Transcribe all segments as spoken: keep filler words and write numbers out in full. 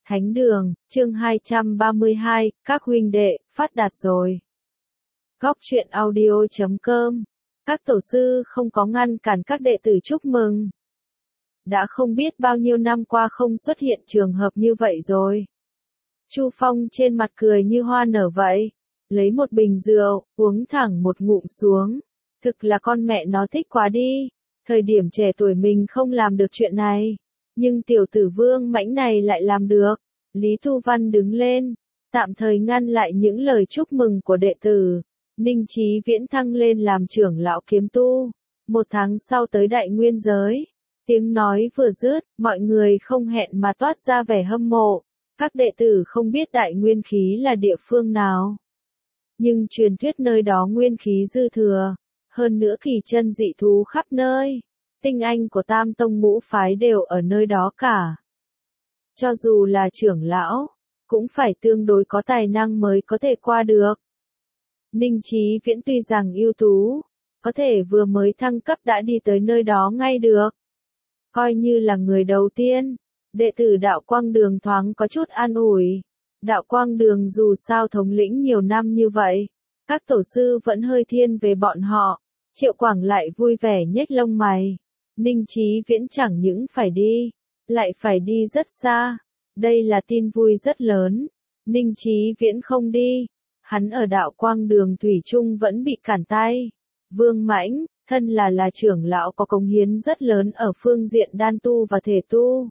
Thánh đường, chương hai trăm ba mươi hai, các huynh đệ, phát đạt rồi. Góc truyện audio chấm com. Các tổ sư không có ngăn cản các đệ tử chúc mừng. Đã không biết bao nhiêu năm qua không xuất hiện trường hợp như vậy rồi. Chu Phong trên mặt cười như hoa nở vậy, lấy một bình rượu, uống thẳng một ngụm xuống. Thực là con mẹ nó thích quá đi, thời điểm trẻ tuổi mình không làm được chuyện này. Nhưng tiểu tử Vương Mãnh này lại làm được. Lý Thu Văn đứng lên, tạm thời ngăn lại những lời chúc mừng của đệ tử. Ninh Chí Viễn thăng lên làm trưởng lão kiếm tu. Một tháng sau tới đại nguyên giới. Tiếng nói vừa dứt, mọi người không hẹn mà toát ra vẻ hâm mộ. Các đệ tử không biết đại nguyên khí là địa phương nào. Nhưng truyền thuyết nơi đó nguyên khí dư thừa. Hơn nữa kỳ chân dị thú khắp nơi. Tinh anh của Tam Tông ngũ phái đều ở nơi đó cả. Cho dù là trưởng lão, cũng phải tương đối có tài năng mới có thể qua được. Ninh Chí Viễn tuy rằng ưu tú, có thể vừa mới thăng cấp đã đi tới nơi đó ngay được. Coi như là người đầu tiên, đệ tử Đạo Quang Đường thoáng có chút an ủi. Đạo Quang Đường dù sao thống lĩnh nhiều năm như vậy, các tổ sư vẫn hơi thiên về bọn họ. Triệu Quảng lại vui vẻ nhếch lông mày. Ninh Chí Viễn chẳng những phải đi, lại phải đi rất xa. Đây là tin vui rất lớn. Ninh Chí Viễn không đi, hắn ở Đạo Quang Đường thủy chung vẫn bị cản tay. Vương Mãnh, thân là là trưởng lão có cống hiến rất lớn ở phương diện đan tu và thể tu.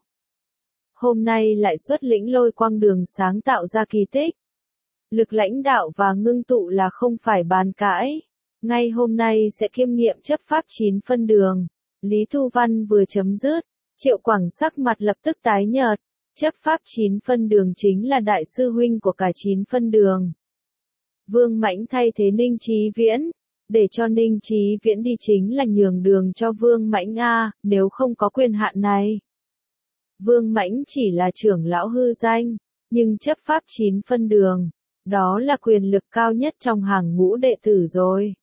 Hôm nay lại xuất lĩnh Lôi Quang Đường sáng tạo ra kỳ tích. Lực lãnh đạo và ngưng tụ là không phải bàn cãi. Ngay hôm nay sẽ kiêm nghiệm chấp pháp chín phân đường. Lý Thu Văn vừa chấm dứt, Triệu Quảng sắc mặt lập tức tái nhợt. Chấp pháp chín phân đường chính là đại sư huynh của cả chín phân đường. Vương Mãnh thay thế Ninh Chí Viễn, để cho Ninh Chí Viễn đi chính là nhường đường cho Vương Mãnh a, nếu không có quyền hạn này. Vương Mãnh chỉ là trưởng lão hư danh, nhưng chấp pháp chín phân đường, đó là quyền lực cao nhất trong hàng ngũ đệ tử rồi.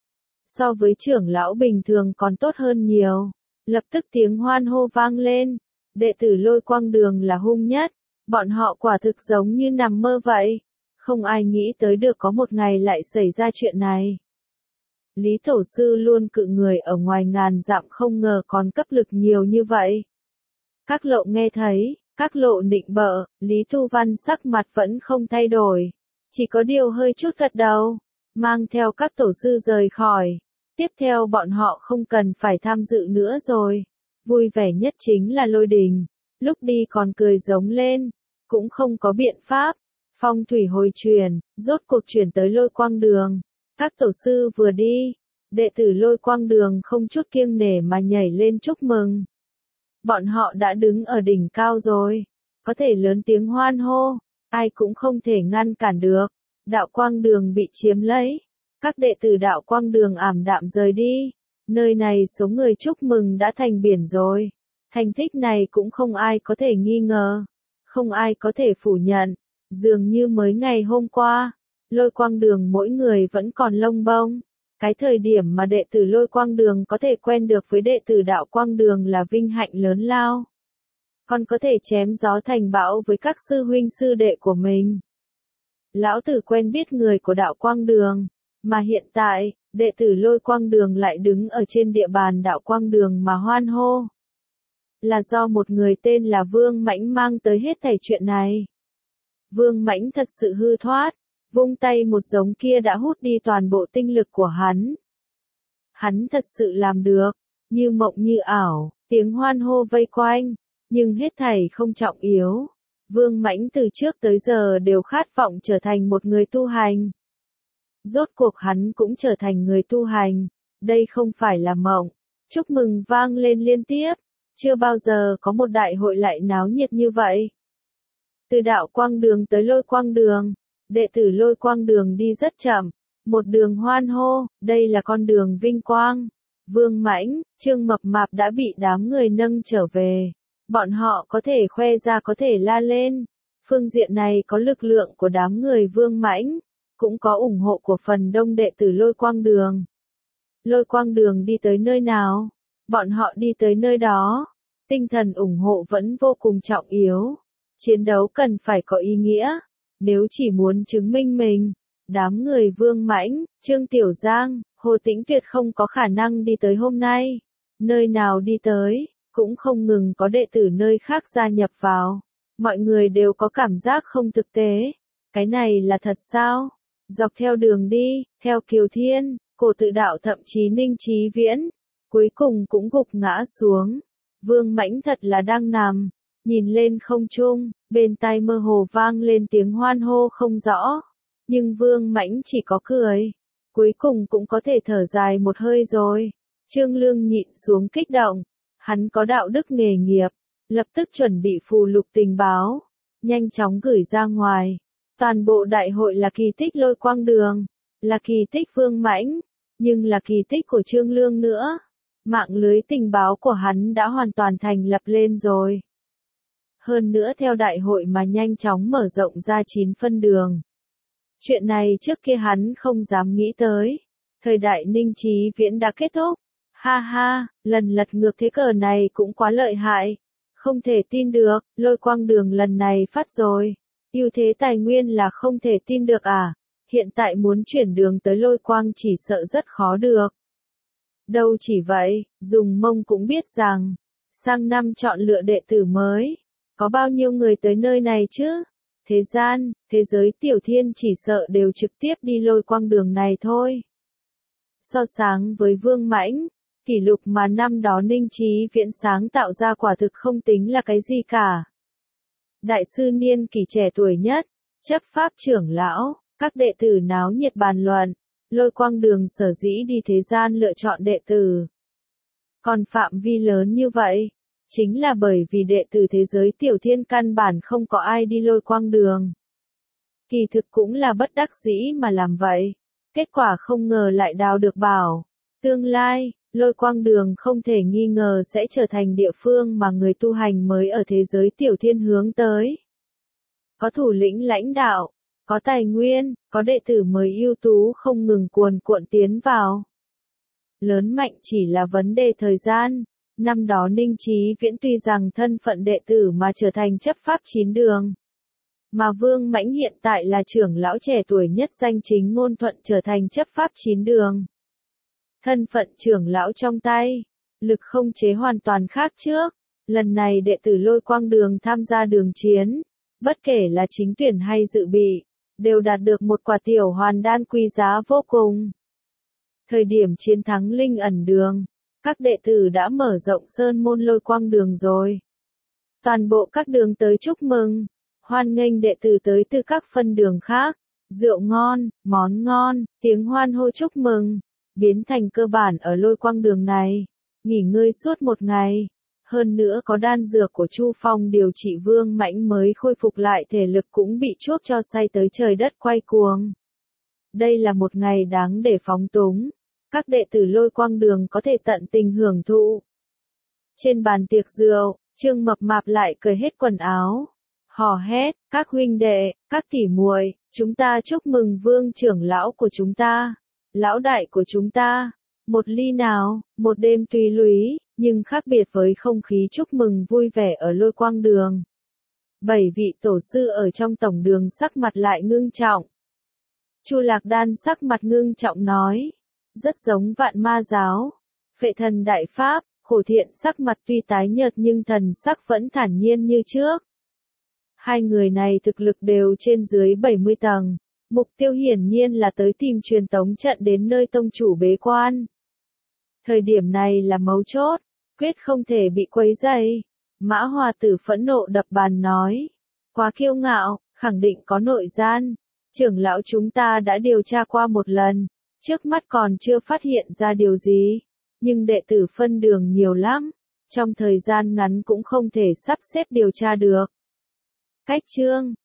So với trưởng lão bình thường còn tốt hơn nhiều. Lập tức tiếng hoan hô vang lên. Đệ tử Lôi Quang Đường là hung nhất. Bọn họ quả thực giống như nằm mơ vậy. Không ai nghĩ tới được có một ngày lại xảy ra chuyện này. Lý Tổ Sư luôn cự người ở ngoài ngàn dặm không ngờ còn cấp lực nhiều như vậy. Các lộ nghe thấy, các lộ nịnh bợ, Lý Thu Văn sắc mặt vẫn không thay đổi. Chỉ có điều hơi chút gật đầu. Mang theo các tổ sư rời khỏi. Tiếp theo bọn họ không cần phải tham dự nữa rồi. Vui vẻ nhất chính là Lôi Đình. Lúc đi còn cười giống lên. Cũng không có biện pháp. Phong thủy hồi truyền, rốt cuộc chuyển tới Lôi Quang Đường. Các tổ sư vừa đi. Đệ tử Lôi Quang Đường không chút kiêng nể mà nhảy lên chúc mừng. Bọn họ đã đứng ở đỉnh cao rồi. Có thể lớn tiếng hoan hô. Ai cũng không thể ngăn cản được. Đạo Quang Đường bị chiếm lấy. Các đệ tử Đạo Quang Đường ảm đạm rời đi. Nơi này số người chúc mừng đã thành biển rồi. Thành tích này cũng không ai có thể nghi ngờ. Không ai có thể phủ nhận. Dường như mới ngày hôm qua, Lôi Quang Đường mỗi người vẫn còn lông bông. Cái thời điểm mà đệ tử Lôi Quang Đường có thể quen được với đệ tử Đạo Quang Đường là vinh hạnh lớn lao. Còn có thể chém gió thành bão với các sư huynh sư đệ của mình. Lão tử quen biết người của Đạo Quang Đường. Mà hiện tại, đệ tử Lôi Quang Đường lại đứng ở trên địa bàn Đạo Quang Đường mà hoan hô. Là do một người tên là Vương Mãnh mang tới hết thảy chuyện này. Vương Mãnh thật sự hư thoát, vung tay một giống kia đã hút đi toàn bộ tinh lực của hắn. Hắn thật sự làm được, như mộng như ảo, tiếng hoan hô vây quanh, nhưng hết thảy không trọng yếu. Vương Mãnh từ trước tới giờ đều khát vọng trở thành một người tu hành. Rốt cuộc hắn cũng trở thành người tu hành. Đây không phải là mộng. Chúc mừng vang lên liên tiếp. Chưa bao giờ có một đại hội lại náo nhiệt như vậy. Từ Đạo Quang Đường tới Lôi Quang Đường. Đệ tử Lôi Quang Đường đi rất chậm. Một đường hoan hô. Đây là con đường vinh quang. Vương Mãnh, Trương Mập Mạp đã bị đám người nâng trở về. Bọn họ có thể khoe ra có thể la lên. Phương diện này có lực lượng của đám người Vương Mãnh. Cũng có ủng hộ của phần đông đệ tử Lôi Quang Đường. Lôi Quang Đường đi tới nơi nào? Bọn họ đi tới nơi đó. Tinh thần ủng hộ vẫn vô cùng trọng yếu. Chiến đấu cần phải có ý nghĩa. Nếu chỉ muốn chứng minh mình, đám người Vương Mãnh, Trương Tiểu Giang, Hồ Tĩnh Tuyệt không có khả năng đi tới hôm nay. Nơi nào đi tới, cũng không ngừng có đệ tử nơi khác gia nhập vào. Mọi người đều có cảm giác không thực tế. Cái này là thật sao? Dọc theo đường đi, theo Kiều Thiên, Cổ Tự Đạo thậm chí Ninh Chí Viễn, cuối cùng cũng gục ngã xuống. Vương Mãnh thật là đang nằm, nhìn lên không trung, bên tai mơ hồ vang lên tiếng hoan hô không rõ. Nhưng Vương Mãnh chỉ có cười, cuối cùng cũng có thể thở dài một hơi rồi. Trương Lương nhịn xuống kích động, hắn có đạo đức nghề nghiệp, lập tức chuẩn bị phù lục tình báo, nhanh chóng gửi ra ngoài. Toàn bộ đại hội là kỳ tích Lôi Quang Đường, là kỳ tích Vương Mãnh, nhưng là kỳ tích của Trương Lương nữa. Mạng lưới tình báo của hắn đã hoàn toàn thành lập lên rồi. Hơn nữa theo đại hội mà nhanh chóng mở rộng ra chín phân đường. Chuyện này trước kia hắn không dám nghĩ tới. Thời đại Ninh Chí Viễn đã kết thúc. Ha ha, lần lật ngược thế cờ này cũng quá lợi hại. Không thể tin được, Lôi Quang Đường lần này phát rồi. Ưu thế tài nguyên là không thể tin được à. Hiện tại muốn chuyển đường tới Lôi Quang chỉ sợ rất khó được. Đâu chỉ vậy, dùng mông cũng biết rằng, sang năm chọn lựa đệ tử mới. Có bao nhiêu người tới nơi này chứ? Thế gian, thế giới tiểu thiên chỉ sợ đều trực tiếp đi Lôi Quang Đường này thôi. So sánh với Vương Mãnh, kỷ lục mà năm đó Ninh Chí Viễn sáng tạo ra quả thực không tính là cái gì cả. Đại sư niên kỷ trẻ tuổi nhất, chấp pháp trưởng lão, các đệ tử náo nhiệt bàn luận, Lôi Quang Đường sở dĩ đi thế gian lựa chọn đệ tử. Còn phạm vi lớn như vậy, chính là bởi vì đệ tử thế giới tiểu thiên căn bản không có ai đi Lôi Quang Đường. Kỳ thực cũng là bất đắc dĩ mà làm vậy. Kết quả không ngờ lại đào được bảo. Tương lai, Lôi Quang Đường không thể nghi ngờ sẽ trở thành địa phương mà người tu hành mới ở thế giới tiểu thiên hướng tới. Có thủ lĩnh lãnh đạo, có tài nguyên, có đệ tử mới ưu tú không ngừng cuồn cuộn tiến vào. Lớn mạnh chỉ là vấn đề thời gian. Năm đó Ninh Chí Viễn tuy rằng thân phận đệ tử mà trở thành chấp pháp chín đường. Mà Vương Mãnh hiện tại là trưởng lão trẻ tuổi nhất danh chính ngôn thuận trở thành chấp pháp chín đường. Thân phận trưởng lão trong tay, lực không chế hoàn toàn khác trước. Lần này đệ tử Lôi Quang Đường tham gia đường chiến, bất kể là chính tuyển hay dự bị, đều đạt được một quả tiểu hoàn đan quý giá vô cùng. Thời điểm chiến thắng Linh Ẩn Đường, các đệ tử đã mở rộng sơn môn Lôi Quang Đường rồi. Toàn bộ các đường tới chúc mừng, hoan nghênh đệ tử tới từ các phân đường khác, rượu ngon, món ngon, tiếng hoan hô chúc mừng, biến thành cơ bản ở Lôi Quang Đường này, nghỉ ngơi suốt một ngày. Hơn nữa có đan dược của Chu Phong điều trị Vương Mãnh mới khôi phục lại thể lực cũng bị chuốc cho say tới trời đất quay cuồng. Đây là một ngày đáng để phóng túng. Các đệ tử Lôi Quang Đường có thể tận tình hưởng thụ. Trên bàn tiệc rượu, Trương Mập Mạp lại cởi hết quần áo, hò hét, các huynh đệ, các tỷ muội, chúng ta chúc mừng Vương trưởng lão của chúng ta, lão đại của chúng ta, một ly nào, một đêm tùy lúy, nhưng khác biệt với không khí chúc mừng vui vẻ ở Lôi Quang Đường. Bảy vị tổ sư ở trong tổng đường sắc mặt lại ngưng trọng. Chu Lạc Đan sắc mặt ngưng trọng nói, rất giống Vạn Ma giáo. Phệ Thần Đại Pháp, Khổ Thiện sắc mặt tuy tái nhợt nhưng thần sắc vẫn thản nhiên như trước. Hai người này thực lực đều trên dưới bảy mươi tầng, mục tiêu hiển nhiên là tới tìm truyền tống trận đến nơi tông chủ bế quan. Thời điểm này là mấu chốt, quyết không thể bị quấy rầy. Mã Hòa Tử phẫn nộ đập bàn nói, quá kiêu ngạo, khẳng định có nội gian. Trưởng lão chúng ta đã điều tra qua một lần, trước mắt còn chưa phát hiện ra điều gì, nhưng đệ tử phân đường nhiều lắm, trong thời gian ngắn cũng không thể sắp xếp điều tra được. Cách chương